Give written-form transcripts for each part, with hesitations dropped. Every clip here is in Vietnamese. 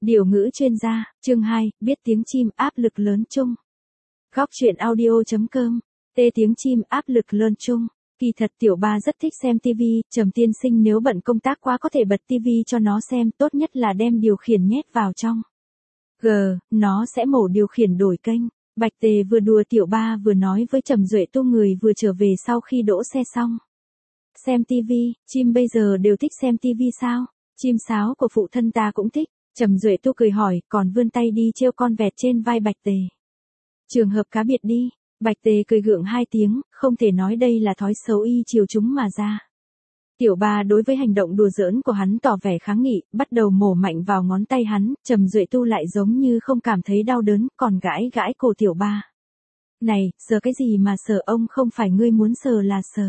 Điều ngữ chuyên gia, chương 2, biết tiếng chim áp lực lớn chung. Góc truyện audio.com, tê tiếng chim áp lực lớn chung. Kỳ thật tiểu ba rất thích xem TV, Trầm tiên sinh nếu bận công tác quá có thể bật TV cho nó xem, tốt nhất là đem điều khiển nhét vào trong. Nó sẽ mổ điều khiển đổi kênh. Bạch Tề vừa đùa tiểu ba vừa nói với Trầm Duệ Tu người vừa trở về sau khi đỗ xe xong. Xem TV, chim bây giờ đều thích xem TV sao? Chim sáo của phụ thân ta cũng thích. Trầm Duệ Tu cười hỏi, còn vươn tay đi treo con vẹt trên vai Bạch Tề. Trường hợp cá biệt đi. Bạch Tề cười gượng 2 tiếng, không thể nói đây là thói xấu y chiều chúng mà ra. Tiểu ba đối với hành động đùa giỡn của hắn tỏ vẻ kháng nghị, bắt đầu mổ mạnh vào ngón tay hắn, Trầm Duệ Tu lại giống như không cảm thấy đau đớn, còn gãi gãi cổ tiểu ba. Này, sờ cái gì mà sờ, ông không phải ngươi muốn sờ là sờ.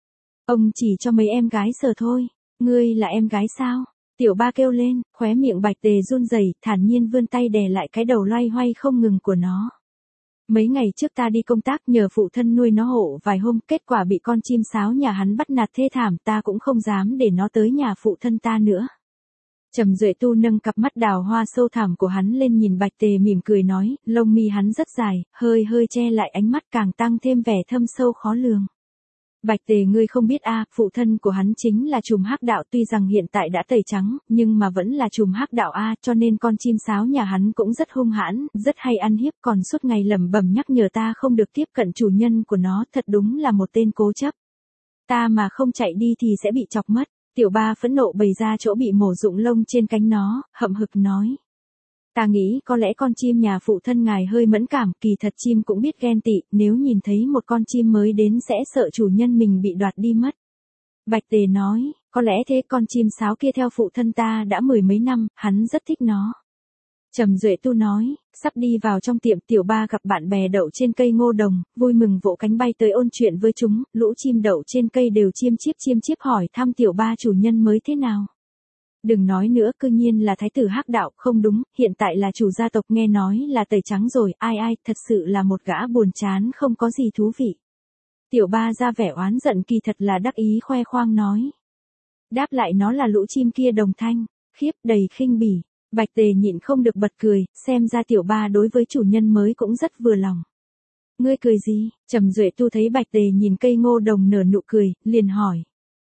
Ông chỉ cho mấy em gái sờ thôi, ngươi là em gái sao? Tiểu ba kêu lên, khóe miệng Bạch Tề run rẩy, thản nhiên vươn tay đè lại cái đầu loay hoay không ngừng của nó. Mấy ngày trước ta đi công tác nhờ phụ thân nuôi nó hộ vài hôm, kết quả bị con chim sáo nhà hắn bắt nạt thê thảm, ta cũng không dám để nó tới nhà phụ thân ta nữa. Trầm Duệ Tu nâng cặp mắt đào hoa sâu thẳm của hắn lên nhìn Bạch Tề mỉm cười nói, lông mi hắn rất dài, hơi che lại ánh mắt càng tăng thêm vẻ thâm sâu khó lường. Bạch Tề ngươi không biết phụ thân của hắn chính là trùm hắc đạo, tuy rằng hiện tại đã tẩy trắng, nhưng mà vẫn là trùm hắc đạo cho nên con chim sáo nhà hắn cũng rất hung hãn, rất hay ăn hiếp, còn suốt ngày lẩm bẩm nhắc nhở ta không được tiếp cận chủ nhân của nó, thật đúng là một tên cố chấp. Ta mà không chạy đi thì sẽ bị chọc mất. Tiểu ba phẫn nộ bày ra chỗ bị mổ rụng lông trên cánh nó, hậm hực nói. Ta nghĩ có lẽ con chim nhà phụ thân ngài hơi mẫn cảm, kỳ thật chim cũng biết ghen tị, nếu nhìn thấy một con chim mới đến sẽ sợ chủ nhân mình bị đoạt đi mất. Bạch Tề nói, có lẽ thế, con chim sáo kia theo phụ thân ta đã 10 mấy năm, hắn rất thích nó. Trầm Duệ Tu nói, sắp đi vào trong tiệm, tiểu ba gặp bạn bè đậu trên cây ngô đồng, vui mừng vỗ cánh bay tới ôn chuyện với chúng, lũ chim đậu trên cây đều chiêm chiếp hỏi thăm tiểu ba chủ nhân mới thế nào. Đừng nói nữa, cư nhiên là thái tử hắc đạo, không đúng, hiện tại là chủ gia tộc, nghe nói là tẩy trắng rồi, ai, thật sự là một gã buồn chán không có gì thú vị. Tiểu ba ra vẻ oán giận, kỳ thật là đắc ý khoe khoang nói. Đáp lại nó là lũ chim kia đồng thanh, khiếp, đầy khinh bỉ. Bạch Tề nhịn không được bật cười, xem ra tiểu ba đối với chủ nhân mới cũng rất vừa lòng. Ngươi cười gì? Trầm Duệ Tu thấy Bạch Tề nhìn cây ngô đồng nở nụ cười, liền hỏi.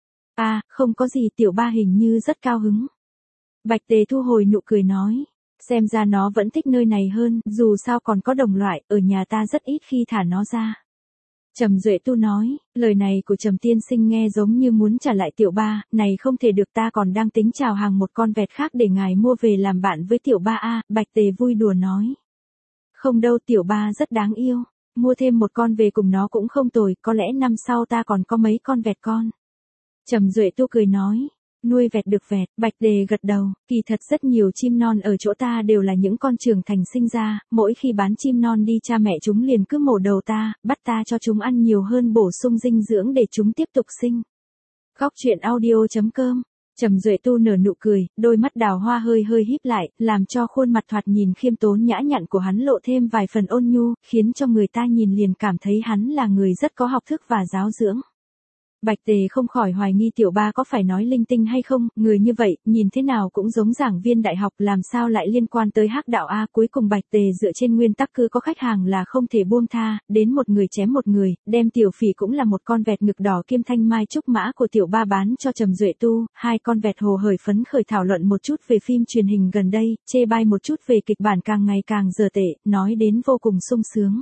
Không có gì, tiểu ba hình như rất cao hứng. Bạch Tề thu hồi nụ cười nói, xem ra nó vẫn thích nơi này hơn, dù sao còn có đồng loại, ở nhà ta rất ít khi thả nó ra. Trầm Duệ Tu nói, lời này của Trầm tiên sinh nghe giống như muốn trả lại tiểu ba, này không thể được, ta còn đang tính chào hàng một con vẹt khác để ngài mua về làm bạn với tiểu ba Bạch Tề vui đùa nói. Không đâu, tiểu ba rất đáng yêu, mua thêm một con về cùng nó cũng không tồi, có lẽ năm sau ta còn có mấy con vẹt con. Trầm Duệ Tu cười nói, nuôi vẹt được vẹt, Bạch Tề gật đầu, kỳ thật rất nhiều chim non ở chỗ ta đều là những con trưởng thành sinh ra, mỗi khi bán chim non đi cha mẹ chúng liền cứ mổ đầu ta, bắt ta cho chúng ăn nhiều hơn bổ sung dinh dưỡng để chúng tiếp tục sinh. Góc truyện audio.com, Trầm Duệ Tu nở nụ cười, đôi mắt đào hoa hơi híp lại, làm cho khuôn mặt thoạt nhìn khiêm tốn nhã nhặn của hắn lộ thêm vài phần ôn nhu, khiến cho người ta nhìn liền cảm thấy hắn là người rất có học thức và giáo dưỡng. Bạch Tề không khỏi hoài nghi tiểu ba có phải nói linh tinh hay không, người như vậy, nhìn thế nào cũng giống giảng viên đại học, làm sao lại liên quan tới hắc đạo cuối cùng Bạch Tề dựa trên nguyên tắc cứ có khách hàng là không thể buông tha, đến một người chém một người, đem tiểu phỉ cũng là một con vẹt ngực đỏ kim thanh mai trúc mã của tiểu ba bán cho Trầm Duệ Tu, 2 con vẹt hồ hởi phấn khởi thảo luận một chút về phim truyền hình gần đây, chê bai một chút về kịch bản càng ngày càng dở tệ, nói đến vô cùng sung sướng.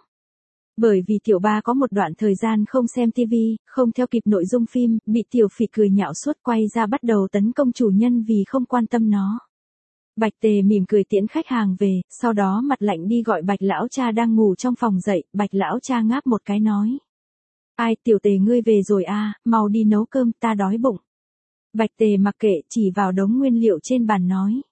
Bởi vì tiểu ba có một đoạn thời gian không xem TV, không theo kịp nội dung phim, bị tiểu phỉ cười nhạo suốt, quay ra bắt đầu tấn công chủ nhân vì không quan tâm nó. Bạch Tề mỉm cười tiễn khách hàng về, sau đó mặt lạnh đi gọi Bạch lão cha đang ngủ trong phòng dậy, Bạch lão cha ngáp một cái nói. Ai, tiểu Tề ngươi về rồi mau đi nấu cơm, ta đói bụng. Bạch Tề mặc kệ, chỉ vào đống nguyên liệu trên bàn nói.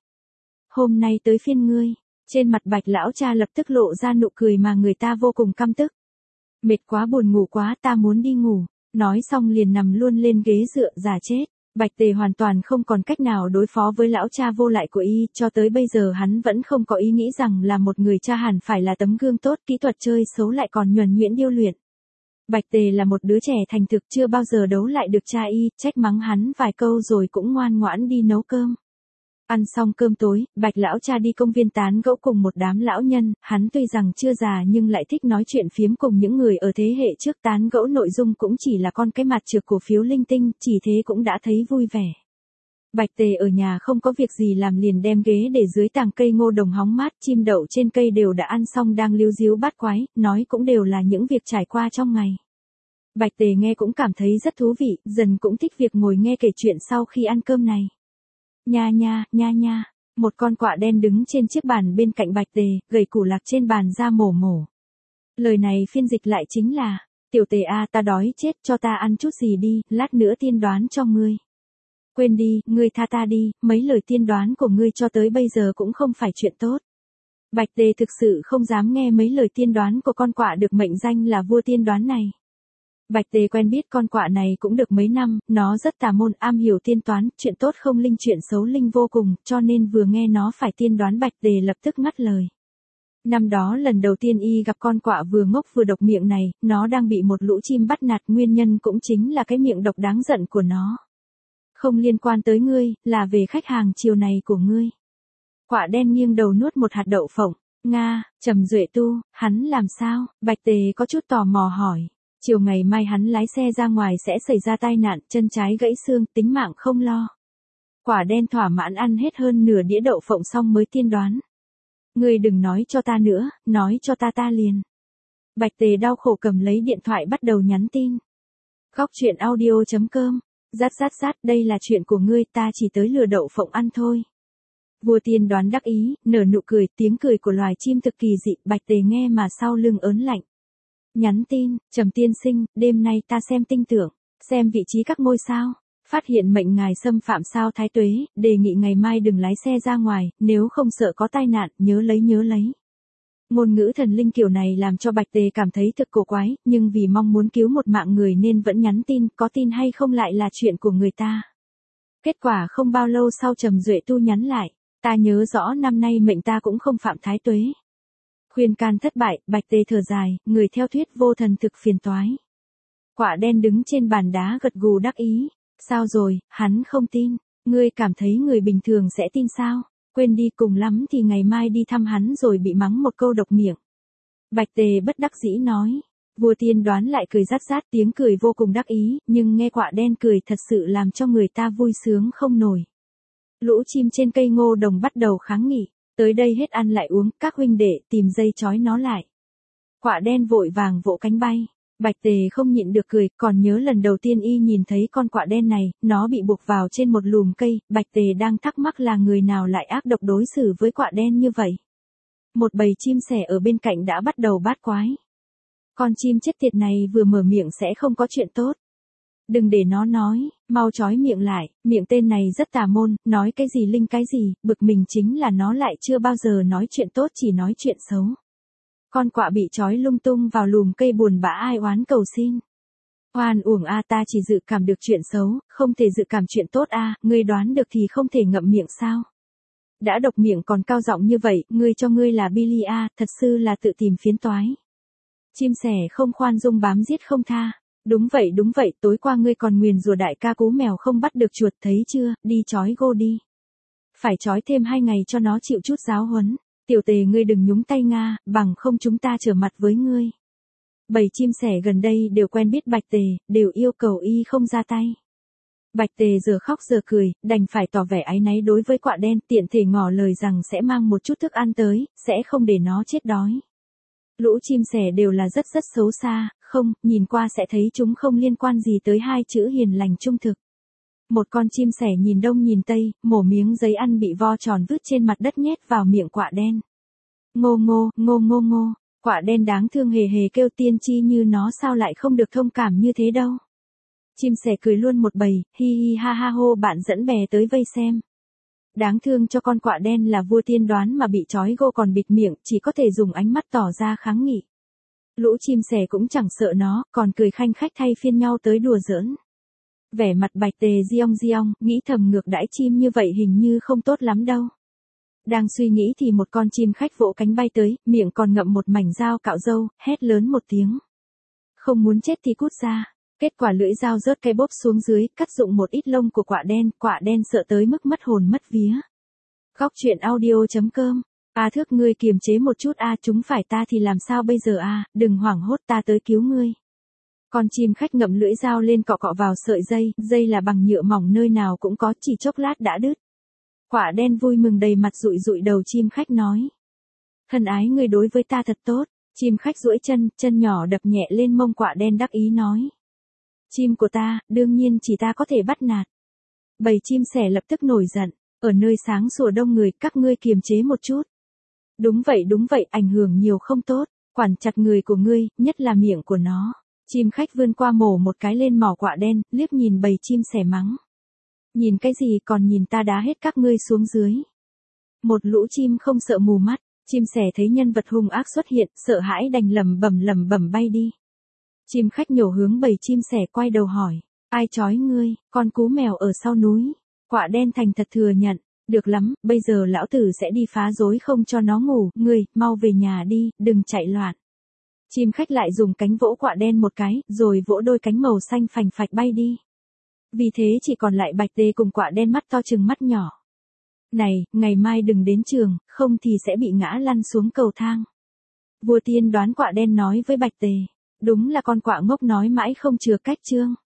Hôm nay tới phiên ngươi. Trên mặt Bạch lão cha lập tức lộ ra nụ cười mà người ta vô cùng căm tức. Mệt quá, buồn ngủ quá, ta muốn đi ngủ. Nói xong liền nằm luôn lên ghế dựa giả chết. Bạch Tề hoàn toàn không còn cách nào đối phó với lão cha vô lại của y, cho tới bây giờ hắn vẫn không có ý nghĩ rằng là một người cha hẳn phải là tấm gương tốt, kỹ thuật chơi xấu lại còn nhuần nhuyễn điêu luyện. Bạch Tề là một đứa trẻ thành thực, chưa bao giờ đấu lại được cha y, trách mắng hắn vài câu rồi cũng ngoan ngoãn đi nấu cơm. Ăn xong cơm tối, Bạch lão cha đi công viên tán gẫu cùng một đám lão nhân, hắn tuy rằng chưa già nhưng lại thích nói chuyện phiếm cùng những người ở thế hệ trước, tán gẫu nội dung cũng chỉ là con cái mặt trược cổ phiếu linh tinh, chỉ thế cũng đã thấy vui vẻ. Bạch Tề ở nhà không có việc gì làm liền đem ghế để dưới tàng cây ngô đồng hóng mát, chim đậu trên cây đều đã ăn xong đang líu ríu bát quái, nói cũng đều là những việc trải qua trong ngày. Bạch Tề nghe cũng cảm thấy rất thú vị, dần cũng thích việc ngồi nghe kể chuyện sau khi ăn cơm này. Nha nha, nha nha, một con quạ đen đứng trên chiếc bàn bên cạnh Bạch Tề, gầy củ lạc trên bàn ra mổ mổ. Lời này phiên dịch lại chính là, tiểu Tề a, ta đói chết, cho ta ăn chút gì đi, lát nữa tiên đoán cho ngươi. Quên đi, ngươi tha ta đi, mấy lời tiên đoán của ngươi cho tới bây giờ cũng không phải chuyện tốt. Bạch Tề thực sự không dám nghe mấy lời tiên đoán của con quạ được mệnh danh là vua tiên đoán này. Bạch Tề quen biết con quạ này cũng được mấy năm, nó rất tà môn, am hiểu tiên toán, chuyện tốt không linh chuyện xấu linh vô cùng, cho nên vừa nghe nó phải tiên đoán Bạch Tề lập tức ngắt lời. Năm đó lần đầu tiên y gặp con quạ vừa ngốc vừa độc miệng này, nó đang bị một lũ chim bắt nạt, nguyên nhân cũng chính là cái miệng độc đáng giận của nó. Không liên quan tới ngươi, là về khách hàng chiều này của ngươi. Quạ đen nghiêng đầu nuốt một hạt đậu phộng. Nga, Trầm Duệ Tu, hắn làm sao? Bạch Tề có chút tò mò hỏi. Chiều ngày mai hắn lái xe ra ngoài sẽ xảy ra tai nạn, chân trái gãy xương, tính mạng không lo. Quả đen thỏa mãn ăn hết hơn nửa đĩa đậu phộng xong mới tiên đoán. Ngươi đừng nói cho ta nữa, nói cho ta liền. Bạch Tề đau khổ cầm lấy điện thoại bắt đầu nhắn tin. Góc chuyện audio.com. Rát, đây là chuyện của ngươi, ta chỉ tới lừa đậu phộng ăn thôi. Vua tiên đoán đắc ý, nở nụ cười, tiếng cười của loài chim thực kỳ dị, Bạch Tề nghe mà sau lưng ớn lạnh. Nhắn tin, Trầm tiên sinh, đêm nay ta xem tinh tưởng, xem vị trí các ngôi sao, phát hiện mệnh ngài xâm phạm sao thái tuế, đề nghị ngày mai đừng lái xe ra ngoài, nếu không sợ có tai nạn, nhớ lấy. Ngôn ngữ thần linh kiểu này làm cho Bạch Tề cảm thấy thực cổ quái, nhưng vì mong muốn cứu một mạng người nên vẫn nhắn tin, có tin hay không lại là chuyện của người ta. Kết quả không bao lâu sau Trầm Duệ Tu nhắn lại, ta nhớ rõ năm nay mệnh ta cũng không phạm thái tuế. Khuyên can thất bại, Bạch Tề thở dài, người theo thuyết vô thần thực phiền toái. Quạ đen đứng trên bàn đá gật gù đắc ý, sao rồi, hắn không tin, ngươi cảm thấy người bình thường sẽ tin sao? Quên đi, cùng lắm thì ngày mai đi thăm hắn rồi bị mắng một câu độc miệng. Bạch Tề bất đắc dĩ nói. Vua tiên đoán lại cười rát, tiếng cười vô cùng đắc ý, nhưng nghe quạ đen cười thật sự làm cho người ta vui sướng không nổi. Lũ chim trên cây ngô đồng bắt đầu kháng nghị, tới đây hết ăn lại uống, các huynh đệ tìm dây trói nó lại. Quạ đen vội vàng vỗ cánh bay. Bạch Tề không nhịn được cười, còn nhớ lần đầu tiên y nhìn thấy con quạ đen này, nó bị buộc vào trên một lùm cây, Bạch Tề đang thắc mắc là người nào lại ác độc đối xử với quạ đen như vậy. Một bầy chim sẻ ở bên cạnh đã bắt đầu bát quái. Con chim chết tiệt này vừa mở miệng sẽ không có chuyện tốt. Đừng để nó nói, mau trói miệng lại, miệng tên này rất tà môn, nói cái gì linh cái gì, bực mình chính là nó lại chưa bao giờ nói chuyện tốt chỉ nói chuyện xấu. Con quạ bị trói lung tung vào lùm cây buồn bã ai oán cầu xin. Oan uổng a, ta chỉ dự cảm được chuyện xấu, không thể dự cảm chuyện tốt a, ngươi đoán được thì không thể ngậm miệng sao? Đã độc miệng còn cao giọng như vậy, ngươi cho ngươi là Billy a, thật sự là tự tìm phiến toái. Chim sẻ không khoan dung bám giết không tha. Đúng vậy, tối qua ngươi còn nguyền rủa đại ca cú mèo không bắt được chuột, thấy chưa, đi trói gô đi. Phải trói thêm 2 ngày cho nó chịu chút giáo huấn. Tiểu Tề ngươi đừng nhúng tay Nga, bằng không chúng ta trở mặt với ngươi. Bầy chim sẻ gần đây đều quen biết Bạch Tề, đều yêu cầu y không ra tay. Bạch Tề giờ khóc giờ cười, đành phải tỏ vẻ áy náy đối với quạ đen, tiện thể ngỏ lời rằng sẽ mang một chút thức ăn tới, sẽ không để nó chết đói. Lũ chim sẻ đều là rất xấu xa, không, nhìn qua sẽ thấy chúng không liên quan gì tới 2 chữ hiền lành trung thực. Một con chim sẻ nhìn đông nhìn tây, mổ miếng giấy ăn bị vo tròn vứt trên mặt đất nhét vào miệng quạ đen. Ngô, quạ đen đáng thương hề hề kêu tiên tri như nó sao lại không được thông cảm như thế đâu. Chim sẻ cười luôn một bầy, hi hi ha ha hô, bạn dẫn bè tới vây xem. Đáng thương cho con quạ đen là vua tiên đoán mà bị trói gô còn bịt miệng, chỉ có thể dùng ánh mắt tỏ ra kháng nghị. Lũ chim sẻ cũng chẳng sợ nó, còn cười khanh khách thay phiên nhau tới đùa giỡn. Vẻ mặt Bạch Tề giong, nghĩ thầm ngược đãi chim như vậy hình như không tốt lắm đâu. Đang suy nghĩ thì một con chim khách vỗ cánh bay tới, miệng còn ngậm một mảnh dao cạo râu, hét lớn một tiếng. Không muốn chết thì cút ra. Kết quả lưỡi dao rớt cái bốp xuống dưới, cắt rụng một ít lông của quạ đen sợ tới mức mất hồn mất vía. Góc chuyện audio.com. A Thước, ngươi kiềm chế một chút a, chúng phải ta thì làm sao bây giờ a, đừng hoảng hốt, ta tới cứu ngươi. Con chim khách ngậm lưỡi dao lên cọ cọ vào sợi dây, dây là bằng nhựa mỏng nơi nào cũng có, chỉ chốc lát đã đứt. Quạ đen vui mừng đầy mặt dụi dụi đầu chim khách nói. Thân ái, ngươi đối với ta thật tốt. Chim khách duỗi chân nhỏ đập nhẹ lên mông quạ đen đắc ý nói. Chim của ta, đương nhiên chỉ ta có thể bắt nạt. Bầy chim sẻ lập tức nổi giận. Ở nơi sáng sủa đông người, các ngươi kiềm chế một chút. Đúng vậy, ảnh hưởng nhiều không tốt. Quản chặt người của ngươi, nhất là miệng của nó. Chim khách vươn qua mổ một cái lên mỏ quạ đen, liếc nhìn bầy chim sẻ mắng. Nhìn cái gì, còn nhìn ta đá hết các ngươi xuống dưới. Một lũ chim không sợ mù mắt, chim sẻ thấy nhân vật hung ác xuất hiện, sợ hãi đành lẩm bẩm bay đi. Chim khách nhổ hướng bầy chim sẻ, quay đầu hỏi. Ai trói ngươi? Con cú mèo ở sau núi. Quạ đen thành thật thừa nhận. Được lắm, bây giờ lão tử sẽ đi phá rối không cho nó ngủ, ngươi, mau về nhà đi, đừng chạy loạn. Chim khách lại dùng cánh vỗ quạ đen một cái, rồi vỗ đôi cánh màu xanh phành phạch bay đi. Vì thế chỉ còn lại Bạch Tê cùng quạ đen mắt to chừng mắt nhỏ. Này, ngày mai đừng đến trường, không thì sẽ bị ngã lăn xuống cầu thang. Vua Tiên Đoán quạ đen nói với Bạch Tê. Đúng là con quạ ngốc nói mãi không chừa cách chương.